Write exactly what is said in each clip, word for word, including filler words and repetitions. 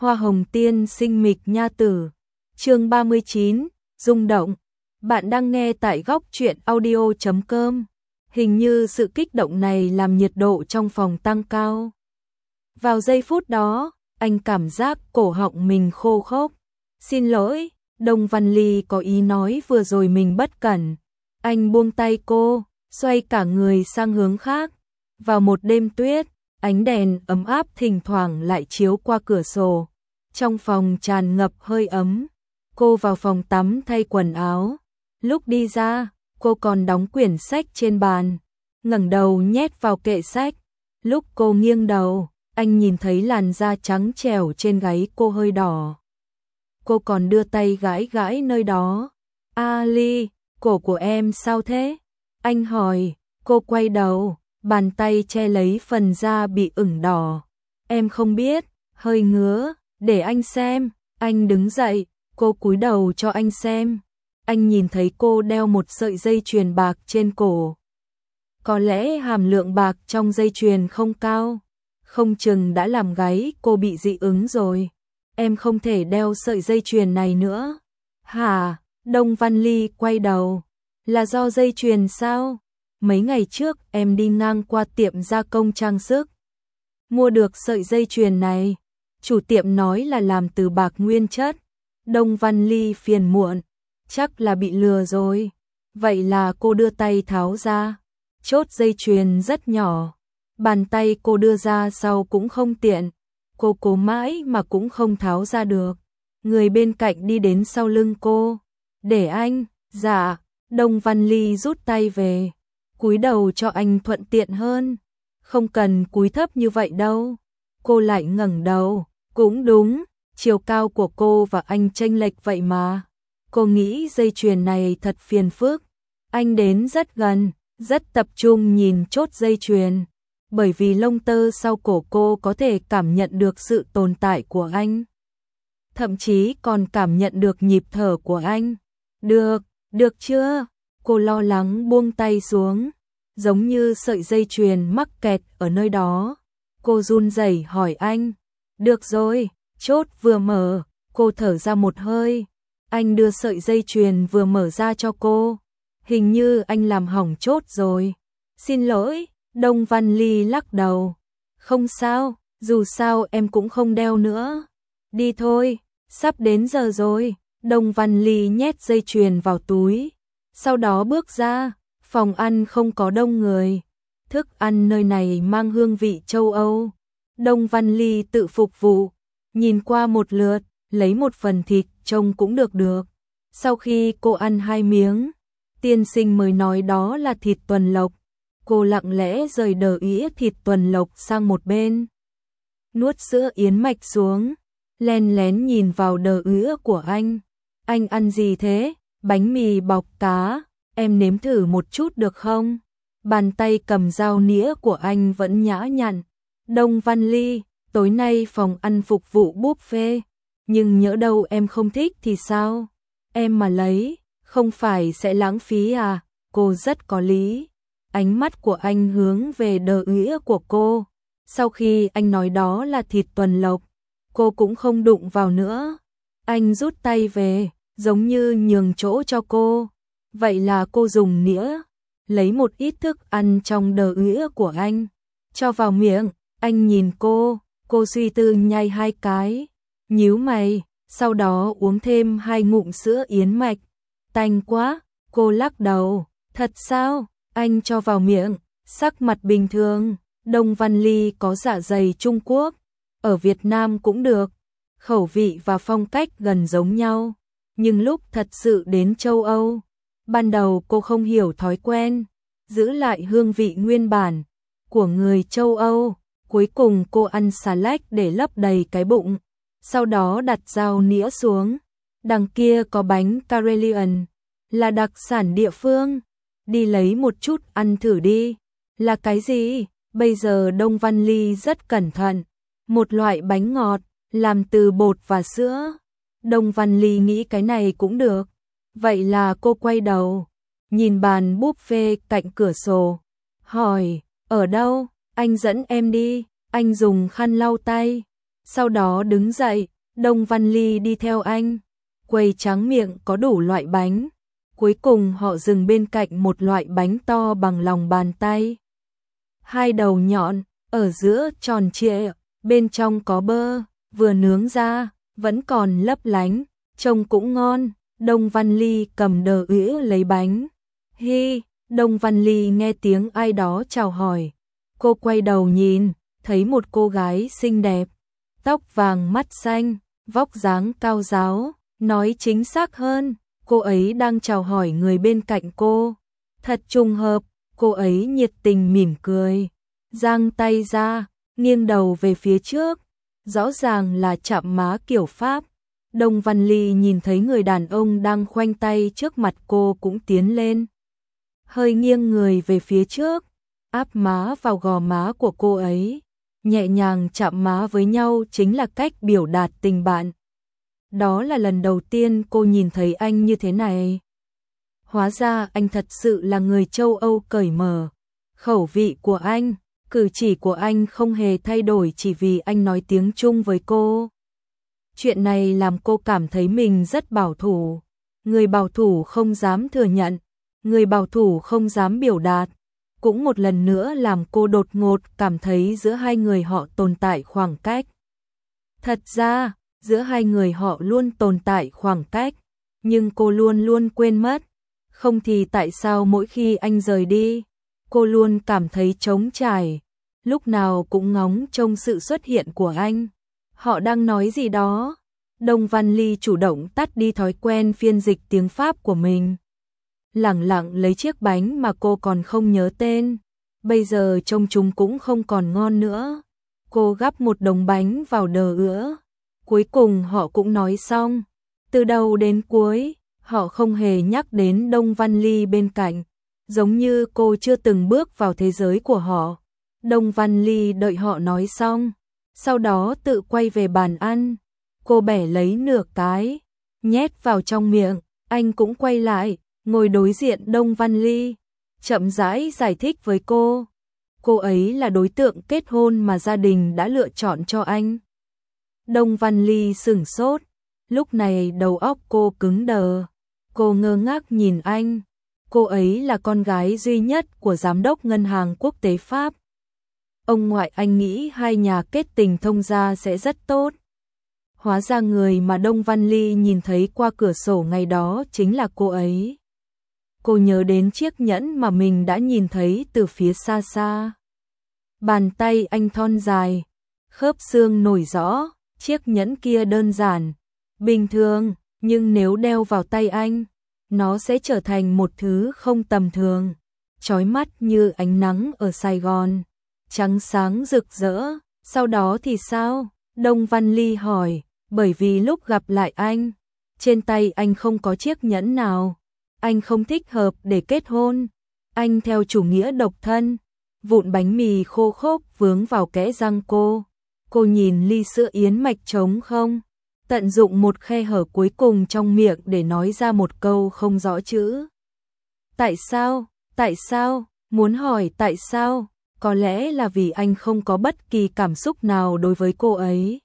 Hoa hồng tiên sinh mịch nha tử. Chương ba mươi chín, rung động. Bạn đang nghe tại góc truyện audio chấm com. Hình như sự kích động này làm nhiệt độ trong phòng tăng cao. Vào giây phút đó, anh cảm giác cổ họng mình khô khốc. Xin lỗi, Đông Văn Ly có ý nói vừa rồi mình bất cẩn. Anh buông tay cô, xoay cả người sang hướng khác. Vào một đêm tuyết, ánh đèn ấm áp thỉnh thoảng lại chiếu qua cửa sổ. Trong phòng tràn ngập hơi ấm. Cô vào phòng tắm thay quần áo. Lúc đi ra, cô còn đóng quyển sách trên bàn, ngẩng đầu nhét vào kệ sách. Lúc cô nghiêng đầu, anh nhìn thấy làn da trắng trẻo trên gáy cô hơi đỏ. Cô còn đưa tay gãi gãi nơi đó. "A Ly, cổ của em sao thế?" Anh hỏi. Cô quay đầu, bàn tay che lấy phần da bị ửng đỏ. "Em không biết, hơi ngứa, để anh xem." Anh đứng dậy, cô cúi đầu cho anh xem. Anh nhìn thấy cô đeo một sợi dây chuyền bạc trên cổ. Có lẽ hàm lượng bạc trong dây chuyền không cao, không chừng đã làm gáy cô bị dị ứng rồi. "Em không thể đeo sợi dây chuyền này nữa." "Hả?" Đông Văn Ly quay đầu. "Là do dây chuyền sao? Mấy ngày trước em đi ngang qua tiệm gia công trang sức, mua được sợi dây chuyền này. Chủ tiệm nói là làm từ bạc nguyên chất." Đông Văn Ly phiền muộn. "Chắc là bị lừa rồi." Vậy là cô đưa tay tháo ra. Chốt dây chuyền rất nhỏ. Bàn tay cô đưa ra sau cũng không tiện. Cô cố mãi mà cũng không tháo ra được. Người bên cạnh đi đến sau lưng cô. "Để anh." "Dạ." Đông Văn Ly rút tay về, cúi đầu cho anh thuận tiện hơn. "Không cần cúi thấp như vậy đâu." Cô lại ngẩng đầu. Cũng đúng, chiều cao của cô và anh chênh lệch vậy mà. Cô nghĩ dây chuyền này thật phiền phức. Anh đến rất gần, rất tập trung nhìn chốt dây chuyền, bởi vì lông tơ sau cổ cô có thể cảm nhận được sự tồn tại của anh. Thậm chí còn cảm nhận được nhịp thở của anh. "Được, được chưa?" Cô lo lắng buông tay xuống, giống như sợi dây chuyền mắc kẹt ở nơi đó. Cô run rẩy hỏi anh. "Được rồi." Chốt vừa mở, cô thở ra một hơi. Anh đưa sợi dây chuyền vừa mở ra cho cô. "Hình như anh làm hỏng chốt rồi." "Xin lỗi." Đông Văn Ly lắc đầu. "Không sao, dù sao em cũng không đeo nữa. Đi thôi, sắp đến giờ rồi." Đông Văn Ly nhét dây chuyền vào túi, sau đó bước ra. Phòng ăn không có đông người. Thức ăn nơi này mang hương vị châu Âu. Đông Văn Ly tự phục vụ, nhìn qua một lượt, lấy một phần thịt trông cũng được được. Sau khi cô ăn hai miếng, tiên sinh mới nói đó là thịt tuần lộc. Cô lặng lẽ rời đờ ĩa thịt tuần lộc sang một bên, nuốt sữa yến mạch xuống, len lén nhìn vào đờ ĩa của anh. "Anh ăn gì thế?" "Bánh mì bọc cá, em nếm thử một chút được không?" Bàn tay cầm dao nĩa của anh vẫn nhã nhặn. "Đông Văn Ly, tối nay phòng ăn phục vụ buffet, nhưng nhỡ đâu em không thích thì sao? Em mà lấy, không phải sẽ lãng phí à?" Cô rất có lý. Ánh mắt của anh hướng về đờ ĩa của cô. Sau khi anh nói đó là thịt tuần lộc, cô cũng không đụng vào nữa. Anh rút tay về, giống như nhường chỗ cho cô. Vậy là cô dùng nĩa, lấy một ít thức ăn trong đờ ĩa của anh, cho vào miệng. Anh nhìn cô, cô suy tư nhai hai cái, nhíu mày, sau đó uống thêm hai ngụm sữa yến mạch. "Tanh quá." Cô lắc đầu. "Thật sao?" Anh cho vào miệng, sắc mặt bình thường. Đông Văn Ly có dạ dày Trung Quốc, ở Việt Nam cũng được, khẩu vị và phong cách gần giống nhau. Nhưng lúc thật sự đến châu Âu, ban đầu cô không hiểu thói quen, giữ lại hương vị nguyên bản của người châu Âu. Cuối cùng cô ăn xà lách để lấp đầy cái bụng, sau đó đặt dao nĩa xuống. Đằng kia có bánh Karelian, là đặc sản địa phương. "Đi lấy một chút ăn thử đi." "Là cái gì?" Bây giờ Đông Văn Ly rất cẩn thận. "Một loại bánh ngọt, làm từ bột và sữa." Đông Văn Ly nghĩ cái này cũng được. Vậy là cô quay đầu, nhìn bàn buffet cạnh cửa sổ, hỏi. "Ở đâu?" "Anh dẫn em đi." Anh dùng khăn lau tay, sau đó đứng dậy, Đông Văn Ly đi theo anh, quầy tráng miệng có đủ loại bánh. Cuối cùng họ dừng bên cạnh một loại bánh to bằng lòng bàn tay. Hai đầu nhọn, ở giữa tròn trịa, bên trong có bơ, vừa nướng ra, vẫn còn lấp lánh, trông cũng ngon. Đông Văn Ly cầm đờ ỉa lấy bánh. Hi, Đông Văn Ly nghe tiếng ai đó chào hỏi. Cô quay đầu nhìn, thấy một cô gái xinh đẹp, tóc vàng mắt xanh, vóc dáng cao ráo, nói chính xác hơn, cô ấy đang chào hỏi người bên cạnh cô. Thật trùng hợp, cô ấy nhiệt tình mỉm cười, giang tay ra, nghiêng đầu về phía trước, rõ ràng là chạm má kiểu Pháp. Đông Văn Ly nhìn thấy người đàn ông đang khoanh tay trước mặt cô cũng tiến lên, hơi nghiêng người về phía trước, áp má vào gò má của cô ấy, nhẹ nhàng chạm má với nhau chính là cách biểu đạt tình bạn. Đó là lần đầu tiên cô nhìn thấy anh như thế này. Hóa ra anh thật sự là người châu Âu cởi mở. Khẩu vị của anh, cử chỉ của anh không hề thay đổi chỉ vì anh nói tiếng Trung với cô. Chuyện này làm cô cảm thấy mình rất bảo thủ. Người bảo thủ không dám thừa nhận, người bảo thủ không dám biểu đạt. Cũng một lần nữa làm cô đột ngột cảm thấy giữa hai người họ tồn tại khoảng cách. Thật ra, giữa hai người họ luôn tồn tại khoảng cách, nhưng cô luôn luôn quên mất. Không thì tại sao mỗi khi anh rời đi, cô luôn cảm thấy trống trải, lúc nào cũng ngóng trông sự xuất hiện của anh. Họ đang nói gì đó. Đông Văn Ly chủ động tắt đi thói quen phiên dịch tiếng Pháp của mình. Lẳng lặng lấy chiếc bánh mà cô còn không nhớ tên. Bây giờ trông chúng cũng không còn ngon nữa. Cô gắp một đống bánh vào đờ ữa. Cuối cùng họ cũng nói xong. Từ đầu đến cuối, họ không hề nhắc đến Đông Văn Ly bên cạnh. Giống như cô chưa từng bước vào thế giới của họ. Đông Văn Ly đợi họ nói xong. Sau đó tự quay về bàn ăn. Cô bẻ lấy nửa cái, nhét vào trong miệng. Anh cũng quay lại, ngồi đối diện Đông Văn Ly, chậm rãi giải thích với cô. Cô ấy là đối tượng kết hôn mà gia đình đã lựa chọn cho anh. Đông Văn Ly sửng sốt, lúc này đầu óc cô cứng đờ. Cô ngơ ngác nhìn anh. Cô ấy là con gái duy nhất của giám đốc ngân hàng quốc tế Pháp. Ông ngoại anh nghĩ hai nhà kết tình thông gia sẽ rất tốt. Hóa ra người mà Đông Văn Ly nhìn thấy qua cửa sổ ngày đó chính là cô ấy. Cô nhớ đến chiếc nhẫn mà mình đã nhìn thấy từ phía xa xa. Bàn tay anh thon dài, khớp xương nổi rõ, chiếc nhẫn kia đơn giản, bình thường, nhưng nếu đeo vào tay anh, nó sẽ trở thành một thứ không tầm thường, chói mắt như ánh nắng ở Sài Gòn, trắng sáng rực rỡ. Sau đó thì sao? Đông Văn Ly hỏi, bởi vì lúc gặp lại anh, trên tay anh không có chiếc nhẫn nào. Anh không thích hợp để kết hôn. Anh theo chủ nghĩa độc thân. Vụn bánh mì khô khốc vướng vào kẽ răng cô. Cô nhìn ly sữa yến mạch trống không, tận dụng một khe hở cuối cùng trong miệng để nói ra một câu không rõ chữ. Tại sao? Tại sao? Muốn hỏi tại sao? Có lẽ là vì anh không có bất kỳ cảm xúc nào đối với cô ấy.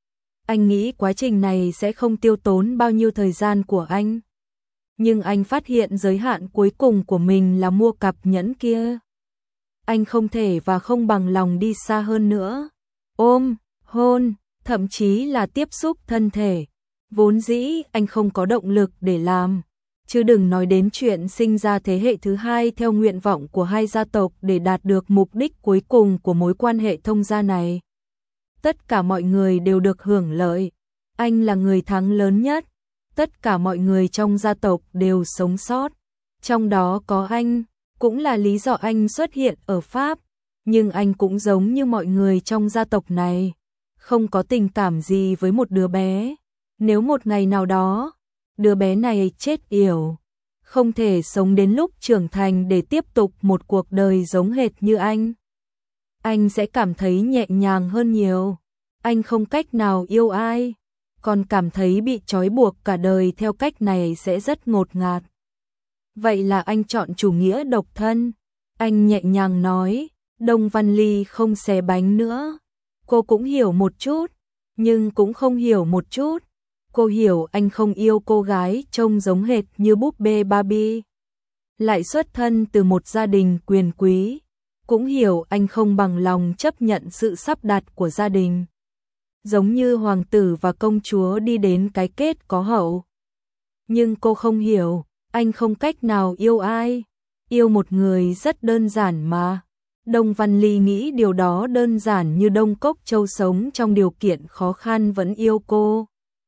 Anh nghĩ quá trình này sẽ không tiêu tốn bao nhiêu thời gian của anh. Nhưng anh phát hiện giới hạn cuối cùng của mình là mua cặp nhẫn kia. Anh không thể và không bằng lòng đi xa hơn nữa. Ôm, hôn, thậm chí là tiếp xúc thân thể. Vốn dĩ anh không có động lực để làm. Chứ đừng nói đến chuyện sinh ra thế hệ thứ hai theo nguyện vọng của hai gia tộc để đạt được mục đích cuối cùng của mối quan hệ thông gia này. Tất cả mọi người đều được hưởng lợi. Anh là người thắng lớn nhất. Tất cả mọi người trong gia tộc đều sống sót. Trong đó có anh, cũng là lý do anh xuất hiện ở Pháp. Nhưng anh cũng giống như mọi người trong gia tộc này, không có tình cảm gì với một đứa bé. Nếu một ngày nào đó, đứa bé này chết yểu, không thể sống đến lúc trưởng thành để tiếp tục một cuộc đời giống hệt như anh, anh sẽ cảm thấy nhẹ nhàng hơn nhiều. Anh không cách nào yêu ai, còn cảm thấy bị trói buộc cả đời theo cách này sẽ rất ngột ngạt. Vậy là anh chọn chủ nghĩa độc thân. Anh nhẹ nhàng nói. Đông Văn Ly không xé bánh nữa. Cô cũng hiểu một chút. nhưng cũng không hiểu một chút. Cô hiểu anh không yêu cô gái trông giống hệt như búp bê Barbie, lại xuất thân từ một gia đình quyền quý, cũng hiểu anh không bằng lòng chấp nhận sự sắp đặt của gia đình. Giống như hoàng tử và công chúa đi đến cái kết có hậu. Nhưng cô không hiểu, anh không cách nào yêu ai, yêu một người rất đơn giản mà. Đông Văn Ly nghĩ điều đó đơn giản như Đông Cốc Châu sống trong điều kiện khó khăn vẫn yêu cô.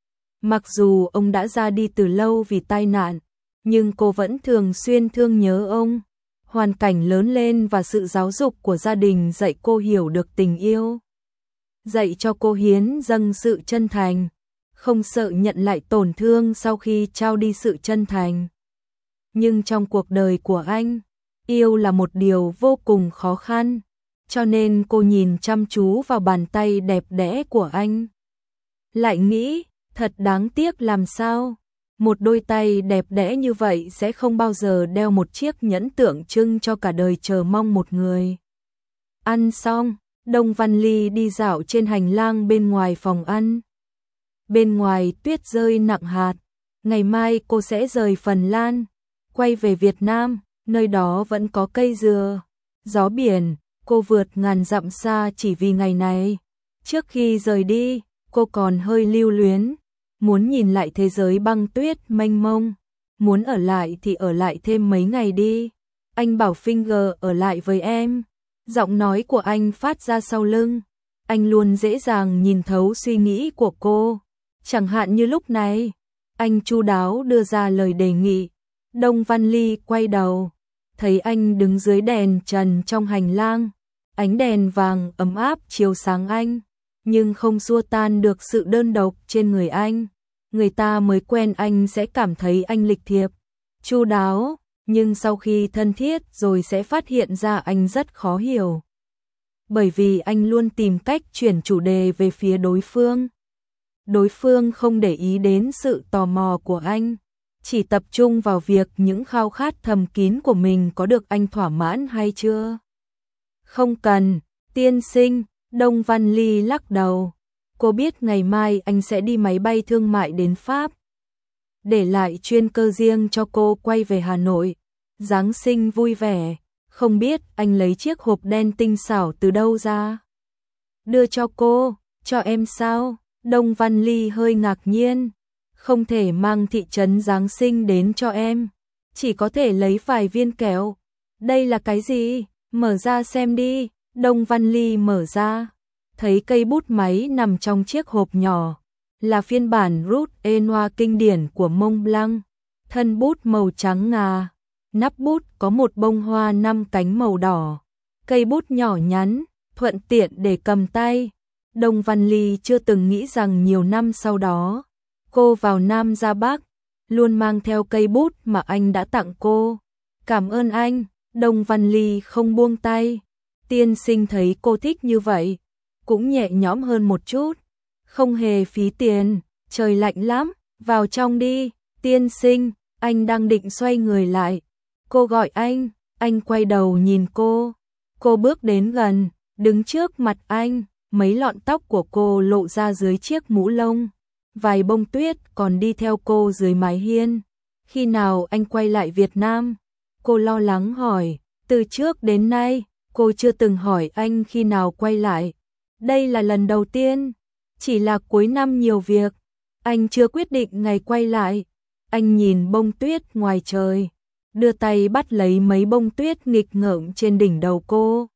Mặc dù ông đã ra đi từ lâu vì tai nạn, nhưng cô vẫn thường xuyên thương nhớ ông. Hoàn cảnh lớn lên và sự giáo dục của gia đình dạy cô hiểu được tình yêu. Dạy cho cô hiến dâng sự chân thành, không sợ nhận lại tổn thương sau khi trao đi sự chân thành. Nhưng trong cuộc đời của anh, yêu là một điều vô cùng khó khăn, cho nên cô nhìn chăm chú vào bàn tay đẹp đẽ của anh. Lại nghĩ, thật đáng tiếc làm sao, một đôi tay đẹp đẽ như vậy sẽ không bao giờ đeo một chiếc nhẫn tượng trưng cho cả đời chờ mong một người. Ăn xong, Đông Văn Ly đi dạo trên hành lang bên ngoài phòng ăn. Bên ngoài tuyết rơi nặng hạt, ngày mai cô sẽ rời Phần Lan, quay về Việt Nam, nơi đó vẫn có cây dừa, gió biển, cô vượt ngàn dặm xa chỉ vì ngày này. Trước khi rời đi, cô còn hơi lưu luyến, muốn nhìn lại thế giới băng tuyết mênh mông, muốn ở lại thì ở lại thêm mấy ngày đi. Anh bảo Finger ở lại với em. Giọng nói của anh phát ra sau lưng, anh luôn dễ dàng nhìn thấu suy nghĩ của cô. Chẳng hạn như lúc này, anh chu đáo đưa ra lời đề nghị. Đông Văn Ly quay đầu, thấy anh đứng dưới đèn trần trong hành lang. Ánh đèn vàng ấm áp chiếu sáng anh, nhưng không xua tan được sự đơn độc trên người anh. Người ta mới quen anh sẽ cảm thấy anh lịch thiệp, chu đáo, nhưng sau khi thân thiết rồi sẽ phát hiện ra anh rất khó hiểu. Bởi vì anh luôn tìm cách chuyển chủ đề về phía đối phương. Đối phương không để ý đến sự tò mò của anh, chỉ tập trung vào việc những khao khát thầm kín của mình có được anh thỏa mãn hay chưa. Không cần, tiên sinh, Đông Văn Ly lắc đầu. Cô biết ngày mai anh sẽ đi máy bay thương mại đến Pháp, để lại chuyên cơ riêng cho cô quay về Hà Nội. Giáng sinh vui vẻ, không biết anh lấy chiếc hộp đen tinh xảo từ đâu ra. Đưa cho cô, cho em sao? Đông Văn Ly hơi ngạc nhiên. Không thể mang thị trấn Giáng sinh đến cho em, chỉ có thể lấy vài viên kẹo. Đây là cái gì? Mở ra xem đi. Đông Văn Ly mở ra, thấy cây bút máy nằm trong chiếc hộp nhỏ, là phiên bản Rouge et Noir kinh điển của Montblanc. Thân bút màu trắng ngà, nắp bút có một bông hoa năm cánh màu đỏ. Cây bút nhỏ nhắn, thuận tiện để cầm tay. Đông Văn Ly chưa từng nghĩ rằng nhiều năm sau đó, cô vào Nam ra Bắc, luôn mang theo cây bút mà anh đã tặng cô. Cảm ơn anh. Đông Văn Ly không buông tay. Tiên sinh thấy cô thích như vậy, cũng nhẹ nhõm hơn một chút. Không hề phí tiền, trời lạnh lắm, vào trong đi. Tiên sinh, anh đang định xoay người lại. Cô gọi anh, anh quay đầu nhìn cô. Cô bước đến gần, đứng trước mặt anh, mấy lọn tóc của cô lộ ra dưới chiếc mũ lông. Vài bông tuyết còn đi theo cô dưới mái hiên. Khi nào anh quay lại Việt Nam? Cô lo lắng hỏi. Từ trước đến nay, cô chưa từng hỏi anh khi nào quay lại. Đây là lần đầu tiên. Chỉ là cuối năm nhiều việc, anh chưa quyết định ngày quay lại. Anh nhìn bông tuyết ngoài trời, đưa tay bắt lấy mấy bông tuyết nghịch ngợm trên đỉnh đầu cô,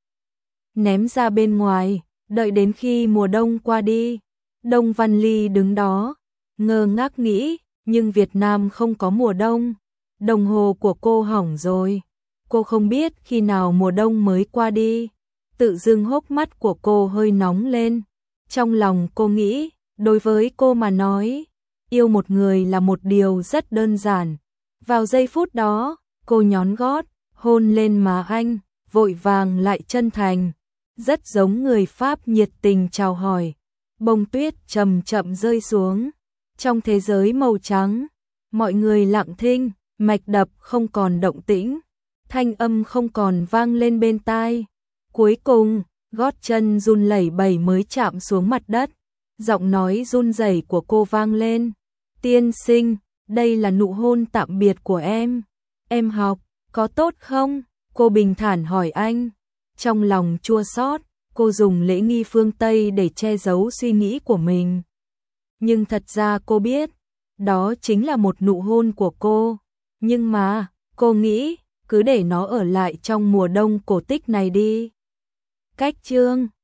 ném ra bên ngoài, đợi đến khi mùa đông qua đi. Đông Văn Ly đứng đó, ngơ ngác nghĩ, nhưng Việt Nam không có mùa đông. Đồng hồ của cô hỏng rồi. Cô không biết khi nào mùa đông mới qua đi. Tự dưng hốc mắt của cô hơi nóng lên. Trong lòng cô nghĩ, đối với cô mà nói, yêu một người là một điều rất đơn giản. Vào giây phút đó, cô nhón gót, hôn lên má anh, vội vàng lại chân thành, rất giống người Pháp nhiệt tình chào hỏi. Bông tuyết chậm chậm rơi xuống. Trong thế giới màu trắng, mọi người lặng thinh, mạch đập không còn động tĩnh, thanh âm không còn vang lên bên tai. Cuối cùng, gót chân run lẩy bẩy mới chạm xuống mặt đất, Giọng nói run rẩy của cô vang lên. Tiên sinh, đây là nụ hôn tạm biệt của em. Em học, có tốt không? Cô bình thản hỏi anh. Trong lòng chua xót, cô dùng lễ nghi phương Tây để che giấu suy nghĩ của mình. Nhưng thật ra cô biết, đó chính là một nụ hôn của cô. Nhưng mà, cô nghĩ, cứ để nó ở lại trong mùa đông cổ tích này đi. Cách chương